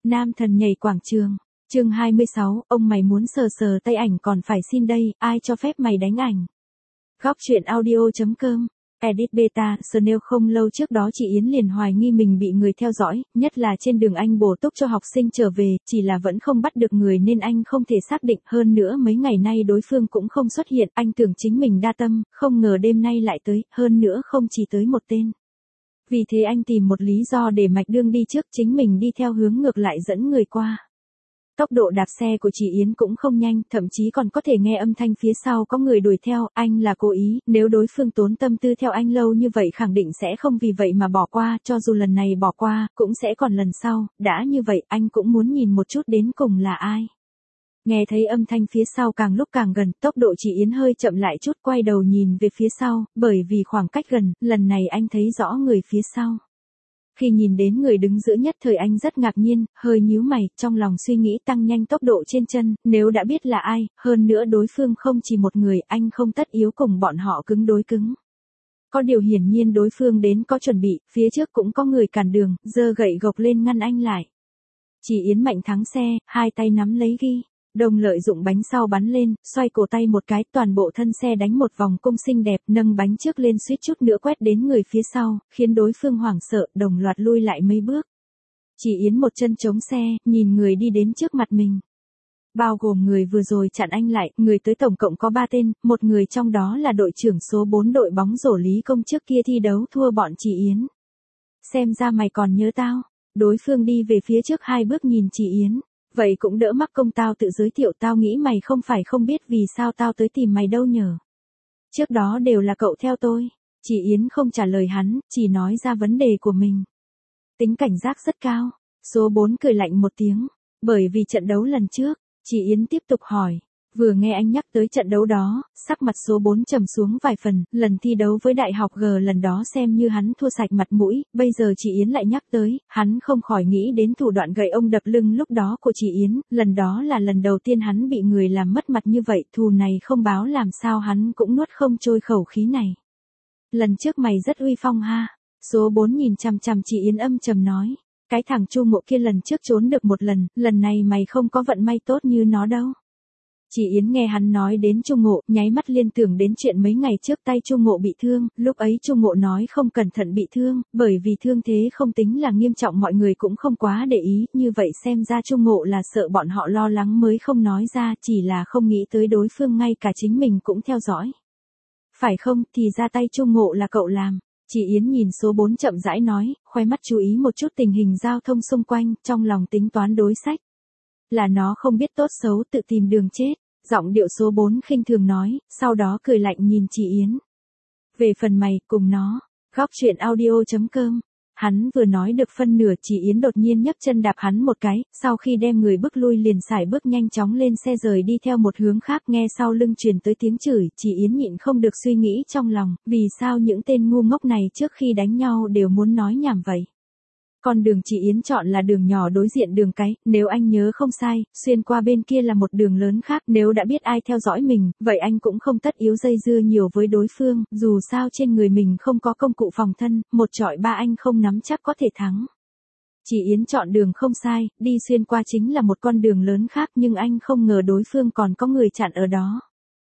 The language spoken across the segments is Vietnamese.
Nam thần nhảy quảng trường. Chương 26, ông mày muốn sờ sờ tay ảnh còn phải xin đây, ai cho phép mày đánh ảnh. Góc truyện audio.com. Edit beta, Snail. Không lâu trước đó chị Yến liền hoài nghi mình bị người theo dõi, nhất là trên đường anh bổ túc cho học sinh trở về, chỉ là vẫn không bắt được người nên anh không thể xác định. Hơn nữa mấy ngày nay đối phương cũng không xuất hiện, anh tưởng chính mình đa tâm, không ngờ đêm nay lại tới, hơn nữa không chỉ tới một tên. Vì thế anh tìm một lý do để mạch đương đi trước, chính mình đi theo hướng ngược lại dẫn người qua. Tốc độ đạp xe của chị Yến cũng không nhanh, thậm chí còn có thể nghe âm thanh phía sau có người đuổi theo, anh là cố ý, nếu đối phương tốn tâm tư theo anh lâu như vậy khẳng định sẽ không vì vậy mà bỏ qua, cho dù lần này bỏ qua, cũng sẽ còn lần sau, đã như vậy anh cũng muốn nhìn một chút đến cùng là ai. Nghe thấy âm thanh phía sau càng lúc càng gần, tốc độ chị Yến hơi chậm lại chút, quay đầu nhìn về phía sau, bởi vì khoảng cách gần, lần này anh thấy rõ người phía sau. Khi nhìn đến người đứng giữa nhất thời anh rất ngạc nhiên, hơi nhíu mày, trong lòng suy nghĩ tăng nhanh tốc độ trên chân, nếu đã biết là ai, hơn nữa đối phương không chỉ một người, anh không tất yếu cùng bọn họ cứng đối cứng. Có điều hiển nhiên đối phương đến có chuẩn bị, phía trước cũng có người cản đường, giơ gậy gộc lên ngăn anh lại. Chị Yến mạnh thắng xe, hai tay nắm lấy ghi. Đồng lợi dụng bánh sau bắn lên, xoay cổ tay một cái, toàn bộ thân xe đánh một vòng cung xinh đẹp, nâng bánh trước lên suýt chút nữa quét đến người phía sau, khiến đối phương hoảng sợ, đồng loạt lui lại mấy bước. Chị Yến một chân chống xe, nhìn người đi đến trước mặt mình. Bao gồm người vừa rồi chặn anh lại, người tới tổng cộng có 3 tên, một người trong đó là đội trưởng số 4 đội bóng rổ Lý Công trước kia thi đấu thua bọn chị Yến. Xem ra mày còn nhớ tao. Đối phương đi về phía trước 2 bước nhìn chị Yến. Vậy cũng đỡ mắc công tao tự giới thiệu, tao nghĩ mày không phải không biết vì sao tao tới tìm mày đâu nhở. Trước đó đều là cậu theo tôi. Chị Yến không trả lời hắn, chỉ nói ra vấn đề của mình. Tính cảnh giác rất cao. Số 4 cười lạnh một tiếng. Bởi vì trận đấu lần trước, chị Yến tiếp tục hỏi. Vừa nghe anh nhắc tới trận đấu đó, sắc mặt số 4 trầm xuống vài phần, lần thi đấu với Đại học G lần đó xem như hắn thua sạch mặt mũi, bây giờ chị Yến lại nhắc tới, hắn không khỏi nghĩ đến thủ đoạn gậy ông đập lưng lúc đó của chị Yến, lần đó là lần đầu tiên hắn bị người làm mất mặt như vậy, thù này không báo làm sao hắn cũng nuốt không trôi khẩu khí này. Lần trước mày rất uy phong ha, số 4 nhìn chằm chằm chị Yến âm trầm nói, cái thằng Chu Ngộ kia lần trước trốn được một lần này mày không có vận may tốt như nó đâu. Chị Yến nghe hắn nói đến Chu Ngộ, nháy mắt liên tưởng đến chuyện mấy ngày trước tay Chu Ngộ bị thương, lúc ấy Chu Ngộ nói không cẩn thận bị thương, bởi vì thương thế không tính là nghiêm trọng mọi người cũng không quá để ý, như vậy xem ra Chu Ngộ là sợ bọn họ lo lắng mới không nói ra, chỉ là không nghĩ tới đối phương ngay cả chính mình cũng theo dõi. Phải không, thì ra tay Chu Ngộ là cậu làm. Chị Yến nhìn số 4 chậm rãi nói, khoe mắt chú ý một chút tình hình giao thông xung quanh, trong lòng tính toán đối sách. Là nó không biết tốt xấu tự tìm đường chết. Giọng điệu số 4 khinh thường nói, sau đó cười lạnh nhìn chị Yến. Về phần mày, cùng nó. Góc truyện audio.com. Hắn vừa nói được phân nửa, chị Yến đột nhiên nhấc chân đạp hắn một cái, sau khi đem người bước lui liền sải bước nhanh chóng lên xe rời đi theo một hướng khác, nghe sau lưng truyền tới tiếng chửi, chị Yến nhịn không được suy nghĩ trong lòng, vì sao những tên ngu ngốc này trước khi đánh nhau đều muốn nói nhảm vậy. Con đường chị Yến chọn là đường nhỏ đối diện đường cái, nếu anh nhớ không sai, xuyên qua bên kia là một đường lớn khác, nếu đã biết ai theo dõi mình, vậy anh cũng không tất yếu dây dưa nhiều với đối phương, dù sao trên người mình không có công cụ phòng thân, một chọi ba anh không nắm chắc có thể thắng. Chị Yến chọn đường không sai, đi xuyên qua chính là một con đường lớn khác nhưng anh không ngờ đối phương còn có người chặn ở đó.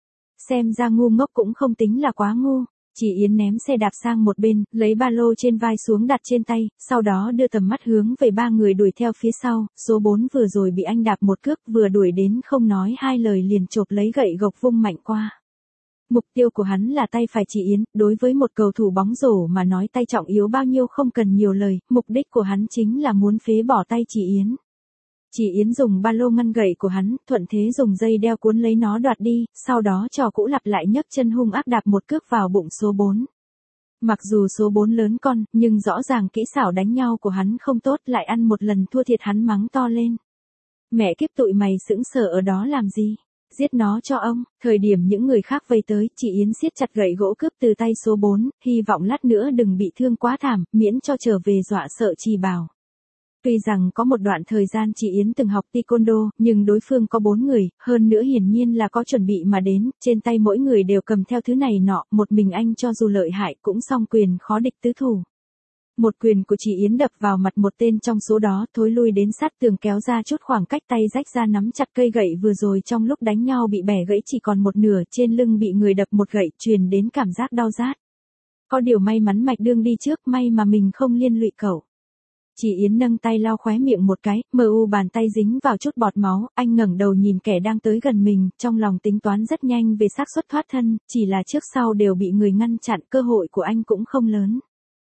Xem ra ngu ngốc cũng không tính là quá ngu. Chị Yến ném xe đạp sang một bên, lấy ba lô trên vai xuống đặt trên tay, sau đó đưa tầm mắt hướng về 3 người đuổi theo phía sau, số 4 vừa rồi bị anh đạp một cước, vừa đuổi đến không nói hai lời liền chộp lấy gậy gộc vung mạnh qua. Mục tiêu của hắn là tay phải chị Yến, đối với một cầu thủ bóng rổ mà nói tay trọng yếu bao nhiêu không cần nhiều lời, mục đích của hắn chính là muốn phế bỏ tay chị Yến. Chị Yến dùng ba lô ngăn gậy của hắn, thuận thế dùng dây đeo cuốn lấy nó đoạt đi, sau đó trò cũ lặp lại nhấc chân hung ác đạp một cước vào bụng số 4. Mặc dù số 4 lớn con, nhưng rõ ràng kỹ xảo đánh nhau của hắn không tốt, lại ăn một lần thua thiệt hắn mắng to lên. Mẹ kiếp tụi mày sững sờ ở đó làm gì? Giết nó cho ông. Thời điểm những người khác vây tới, chị Yến siết chặt gậy gỗ cướp từ tay số 4, hy vọng lát nữa đừng bị thương quá thảm, miễn cho trở về dọa sợ Trì Bảo. Tuy rằng có một đoạn thời gian chị Yến từng học taekwondo, nhưng đối phương có 4 người, hơn nữa hiển nhiên là có chuẩn bị mà đến, trên tay mỗi người đều cầm theo thứ này nọ, một mình anh cho dù lợi hại cũng song quyền khó địch tứ thủ. Một quyền của chị Yến đập vào mặt một tên trong số đó, thối lui đến sát tường kéo ra chút khoảng cách, tay rách ra nắm chặt cây gậy vừa rồi trong lúc đánh nhau bị bẻ gãy chỉ còn một nửa, trên lưng bị người đập một gậy, truyền đến cảm giác đau rát. Có điều may mắn Mạch Đương đi trước, may mà mình không liên lụy cậu. Chị Yến nâng tay lau khóe miệng một cái, bàn tay dính vào chút bọt máu, anh ngẩng đầu nhìn kẻ đang tới gần mình, trong lòng tính toán rất nhanh về xác suất thoát thân, chỉ là trước sau đều bị người ngăn chặn, cơ hội của anh cũng không lớn.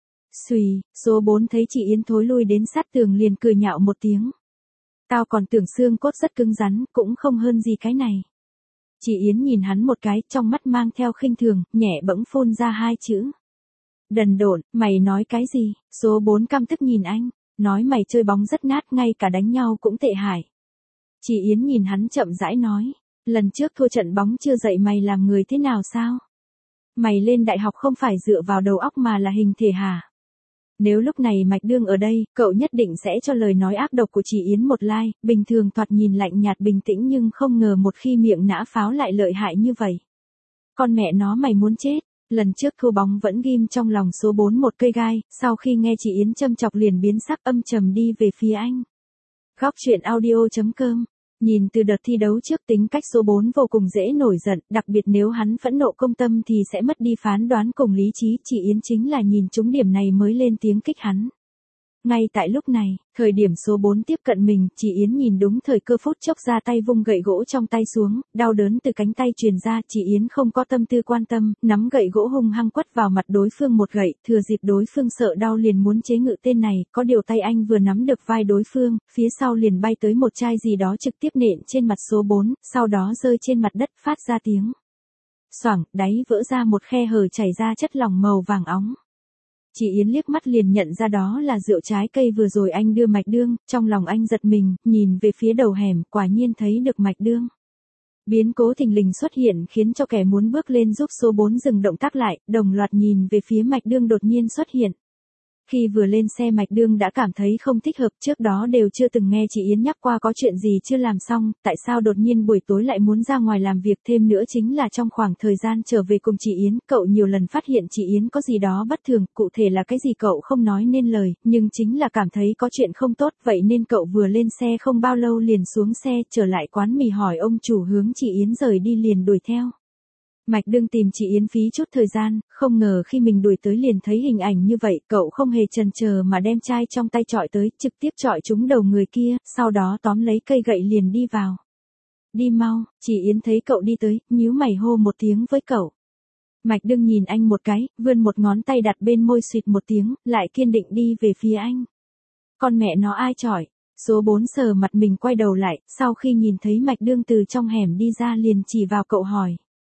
Xùy, số 4 thấy chị Yến thối lui đến sát tường liền cười nhạo một tiếng. Tao còn tưởng xương cốt rất cứng rắn, cũng không hơn gì cái này. Chị Yến nhìn hắn một cái, trong mắt mang theo khinh thường, nhẹ bỗng phun ra hai chữ. Đần độn, mày nói cái gì? Số 4 căm tức nhìn anh, nói mày chơi bóng rất nát, ngay cả đánh nhau cũng tệ hại. Chị Yến nhìn hắn chậm rãi nói, lần trước thua trận bóng chưa dạy mày làm người thế nào sao? Mày lên đại học không phải dựa vào đầu óc mà là hình thể hả? Nếu lúc này Mạch Đương ở đây, cậu nhất định sẽ cho lời nói ác độc của chị Yến một like, bình thường thoạt nhìn lạnh nhạt bình tĩnh nhưng không ngờ một khi miệng nã pháo lại lợi hại như vậy. Con mẹ nó mày muốn chết. Lần trước thua bóng vẫn ghim trong lòng số 4 một cây gai, sau khi nghe chị Yến châm chọc liền biến sắc âm trầm đi về phía anh. Góc truyện audio.com. Nhìn từ đợt thi đấu trước tính cách số 4 vô cùng dễ nổi giận, đặc biệt nếu hắn phẫn nộ công tâm thì sẽ mất đi phán đoán cùng lý trí, chị Yến chính là nhìn trúng điểm này mới lên tiếng kích hắn. Ngay tại lúc này, thời điểm số 4 tiếp cận mình, chị Yến nhìn đúng thời cơ phút chốc ra tay vung gậy gỗ trong tay xuống, đau đớn từ cánh tay truyền ra, chị Yến không có tâm tư quan tâm, nắm gậy gỗ hung hăng quất vào mặt đối phương một gậy, thừa dịp đối phương sợ đau liền muốn chế ngự tên này, có điều tay anh vừa nắm được vai đối phương, phía sau liền bay tới một chai gì đó trực tiếp nện trên mặt số 4, sau đó rơi trên mặt đất phát ra tiếng xoảng, đáy vỡ ra một khe hở chảy ra chất lỏng màu vàng óng. Chị Yến liếc mắt liền nhận ra đó là rượu trái cây vừa rồi anh đưa Mạch Đương, trong lòng anh giật mình, nhìn về phía đầu hẻm, quả nhiên thấy được Mạch Đương. Biến cố thình lình xuất hiện khiến cho kẻ muốn bước lên giúp số 4 dừng động tác lại, đồng loạt nhìn về phía Mạch Đương đột nhiên xuất hiện. Khi vừa lên xe Mạch Đương đã cảm thấy không thích hợp, trước đó đều chưa từng nghe chị Yến nhắc qua có chuyện gì chưa làm xong, tại sao đột nhiên buổi tối lại muốn ra ngoài làm việc, thêm nữa chính là trong khoảng thời gian trở về cùng chị Yến, cậu nhiều lần phát hiện chị Yến có gì đó bất thường, cụ thể là cái gì cậu không nói nên lời, nhưng chính là cảm thấy có chuyện không tốt, vậy nên cậu vừa lên xe không bao lâu liền xuống xe, trở lại quán mì hỏi ông chủ hướng chị Yến rời đi liền đuổi theo. Mạch Đương tìm chị Yến phí chút thời gian, không ngờ khi mình đuổi tới liền thấy hình ảnh như vậy, cậu không hề chần chờ mà đem chai trong tay chọi tới, trực tiếp chọi trúng đầu người kia, sau đó tóm lấy cây gậy liền đi vào. Đi mau, chị Yến thấy cậu đi tới, nhíu mày hô một tiếng với cậu. Mạch Đương nhìn anh một cái, vươn một ngón tay đặt bên môi xịt một tiếng, lại kiên định đi về phía anh. Con mẹ nó ai chọi? Số 4 sờ mặt mình quay đầu lại, sau khi nhìn thấy Mạch Đương từ trong hẻm đi ra liền chỉ vào cậu hỏi.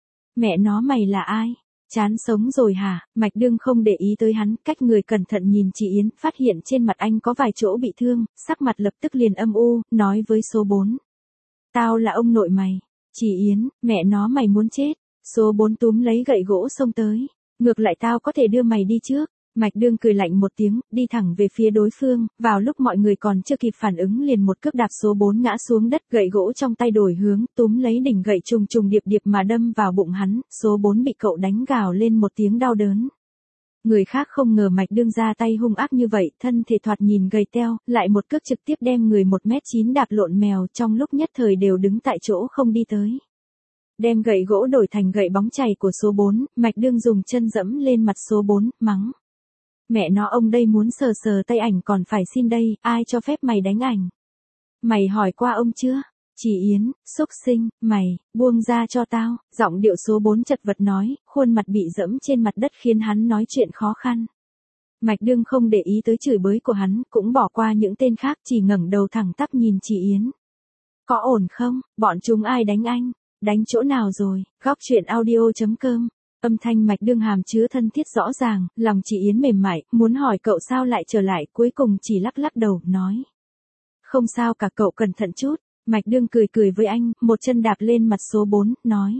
Mẹ nó mày là ai? Chán sống rồi hả? Mạch Đương không để ý tới hắn, cách người cẩn thận nhìn chị Yến, phát hiện trên mặt anh có vài chỗ bị thương, sắc mặt lập tức liền âm u, nói với số 4. Tao là ông nội mày. Chị Yến, mẹ nó mày muốn chết. Số 4 túm lấy gậy gỗ xông tới. Ngược lại tao có thể đưa mày đi trước. Mạch Đương cười lạnh một tiếng, đi thẳng về phía đối phương, vào lúc mọi người còn chưa kịp phản ứng liền một cước đạp số 4 ngã xuống đất, gậy gỗ trong tay đổi hướng, túm lấy đỉnh gậy trùng trùng điệp điệp mà đâm vào bụng hắn, số 4 bị cậu đánh gào lên một tiếng đau đớn. Người khác không ngờ Mạch Đương ra tay hung ác như vậy, thân thể thoạt nhìn gầy teo, lại một cước trực tiếp đem người 1m9 đạp lộn mèo, trong lúc nhất thời đều đứng tại chỗ không đi tới. Đem gậy gỗ đổi thành gậy bóng chày của số 4, Mạch Đương dùng chân dẫm lên mặt số 4, mắng. Mẹ nó ông đây muốn sờ sờ tay ảnh còn phải xin đây, ai cho phép mày đánh ảnh? Mày hỏi qua ông chưa? Chị Yến, xúc sinh, mày, buông ra cho tao, giọng điệu số 4 chật vật nói, khuôn mặt bị dẫm trên mặt đất khiến hắn nói chuyện khó khăn. Mạch Đương không để ý tới chửi bới của hắn, cũng bỏ qua những tên khác, chỉ ngẩng đầu thẳng tắp nhìn chị Yến. Có ổn không? Bọn chúng ai đánh anh? Đánh chỗ nào rồi? Góc truyện audio.com. Âm thanh Mạch Đương hàm chứa thân thiết rõ ràng, lòng chị Yến mềm mại, muốn hỏi cậu sao lại trở lại, cuối cùng chỉ lắc lắc đầu, nói. Không sao cả, cậu cẩn thận chút. Mạch Đương cười cười với anh, một chân đạp lên mặt số 4, nói.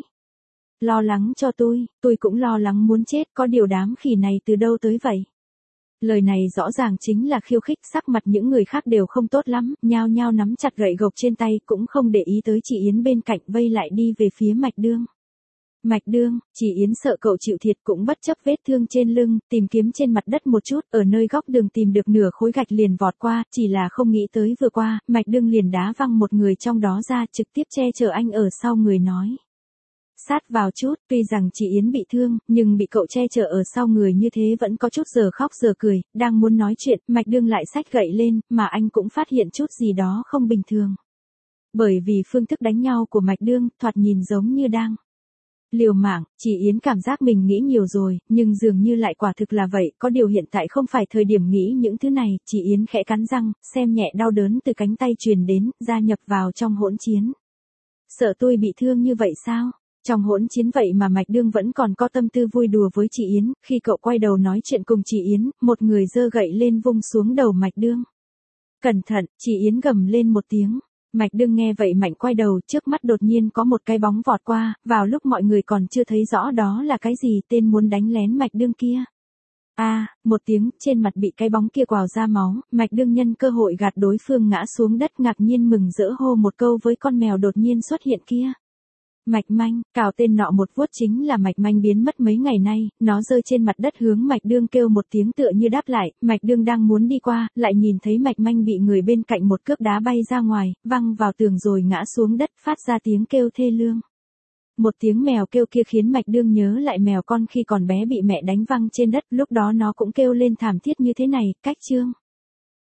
Lo lắng cho tôi cũng lo lắng muốn chết, có điều đám khỉ này từ đâu tới vậy? Lời này rõ ràng chính là khiêu khích, sắc mặt những người khác đều không tốt lắm, nhao nhao nắm chặt gậy gộc trên tay, cũng không để ý tới chị Yến bên cạnh, vây lại đi về phía Mạch Đương. Mạch Đương, chị Yến sợ cậu chịu thiệt cũng bất chấp vết thương trên lưng, tìm kiếm trên mặt đất một chút, ở nơi góc đường tìm được nửa khối gạch liền vọt qua, chỉ là không nghĩ tới vừa qua, Mạch Đương liền đá văng một người trong đó ra, trực tiếp che chở anh ở sau người nói. Sát vào chút, tuy rằng chị Yến bị thương, nhưng bị cậu che chở ở sau người như thế vẫn có chút giờ khóc giờ cười, đang muốn nói chuyện, Mạch Đương lại xách gậy lên, mà anh cũng phát hiện chút gì đó không bình thường. Bởi vì phương thức đánh nhau của Mạch Đương, thoạt nhìn giống như đang liều mạng, chị Yến cảm giác mình nghĩ nhiều rồi, nhưng dường như lại quả thực là vậy, có điều hiện tại không phải thời điểm nghĩ những thứ này, chị Yến khẽ cắn răng, xem nhẹ đau đớn từ cánh tay truyền đến, gia nhập vào trong hỗn chiến. Sợ tôi bị thương như vậy sao? Trong hỗn chiến vậy mà Mạch Đương vẫn còn có tâm tư vui đùa với chị Yến, khi cậu quay đầu nói chuyện cùng chị Yến, một người giơ gậy lên vung xuống đầu Mạch Đương. Cẩn thận, chị Yến gầm lên một tiếng. Mạch Đương nghe vậy mạnh quay đầu, trước mắt đột nhiên có một cái bóng vọt qua, vào lúc mọi người còn chưa thấy rõ đó là cái gì, tên muốn đánh lén Mạch Đương kia. Một tiếng, trên mặt bị cái bóng kia quào ra máu, Mạch Đương nhân cơ hội gạt đối phương ngã xuống đất, ngạc nhiên mừng rỡ hô một câu với con mèo đột nhiên xuất hiện kia. Mạch Manh, cào tên nọ một vuốt chính là Mạch Manh biến mất mấy ngày nay, nó rơi trên mặt đất hướng Mạch Đương kêu một tiếng tựa như đáp lại, Mạch Đương đang muốn đi qua, lại nhìn thấy Mạch Manh bị người bên cạnh một cước đá bay ra ngoài, văng vào tường rồi ngã xuống đất, phát ra tiếng kêu thê lương. Một tiếng mèo kêu kia khiến Mạch Đương nhớ lại mèo con khi còn bé bị mẹ đánh văng trên đất, lúc đó nó cũng kêu lên thảm thiết như thế này, cách chương.